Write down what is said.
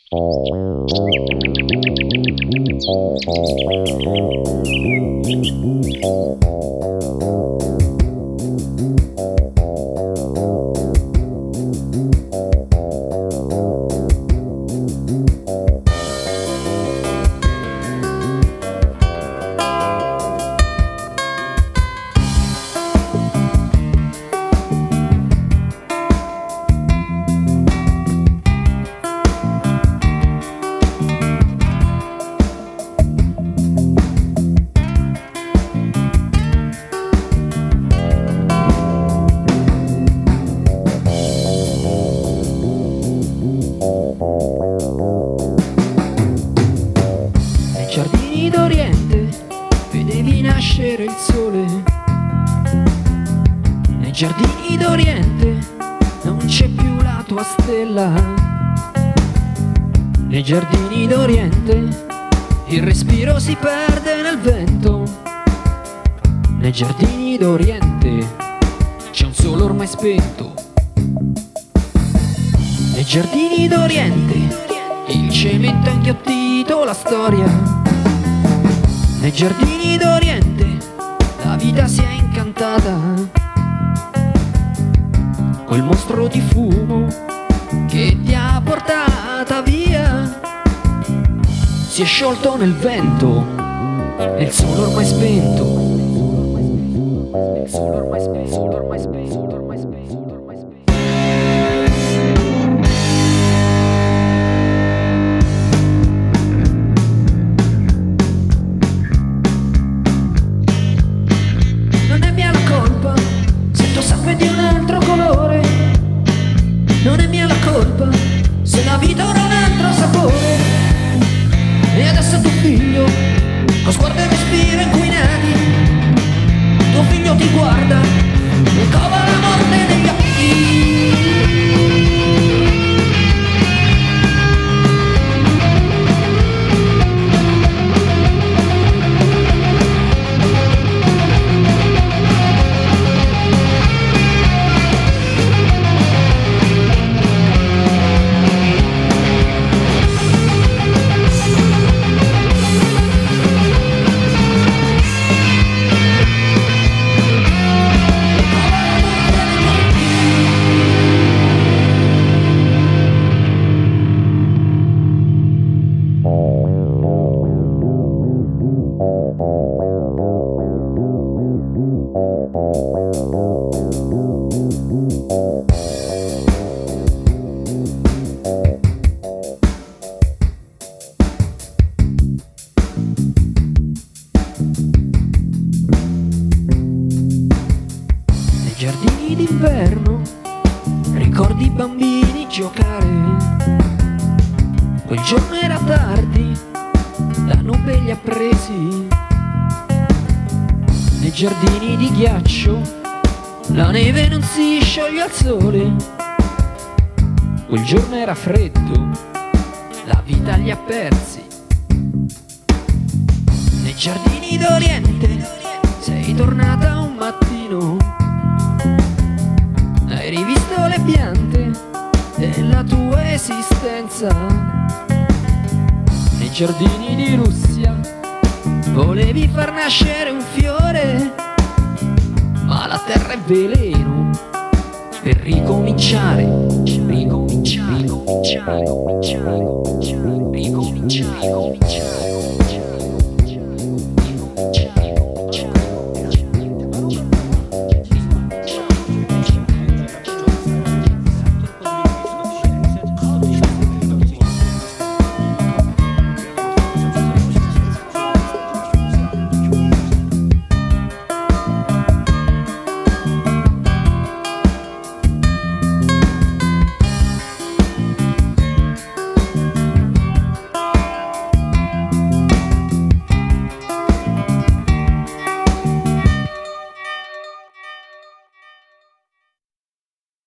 Giardini d'Oriente vedevi nascere il sole. Nei giardini d'Oriente non c'è più la tua stella. Nei giardini d'Oriente il respiro si perde nel vento. Nei giardini d'Oriente c'è un sole ormai spento. Nei giardini d'Oriente il cemento ha inghiottito la storia. Nei giardini d'Oriente la vita si è incantata. Quel mostro di fumo che ti ha portata via si è sciolto nel vento e il sole ormai spento. Il sole ormai spento, il sole ormai spento, il sole ormai spento, il sole ormai spento. Di un altro colore, non è mia la colpa se la vita ha un altro sapore. E adesso tuo figlio, con sguardo e respiro inquinati, tuo figlio ti guarda e cova la morte negli occhi. Giardini d'inverno, ricordi i bambini giocare. Quel giorno era tardi, la nube li ha presi. Nei giardini di ghiaccio, la neve non si scioglie al sole. Quel giorno era freddo, la vita li ha persi. Nei giardini d'Oriente, sei tornata un mattino. Hai rivisto le piante della tua esistenza. Nei giardini di Russia volevi far nascere un fiore, ma la terra è veleno per ricominciare, ricominciare, ricominciare, ricominciare, ricominciare.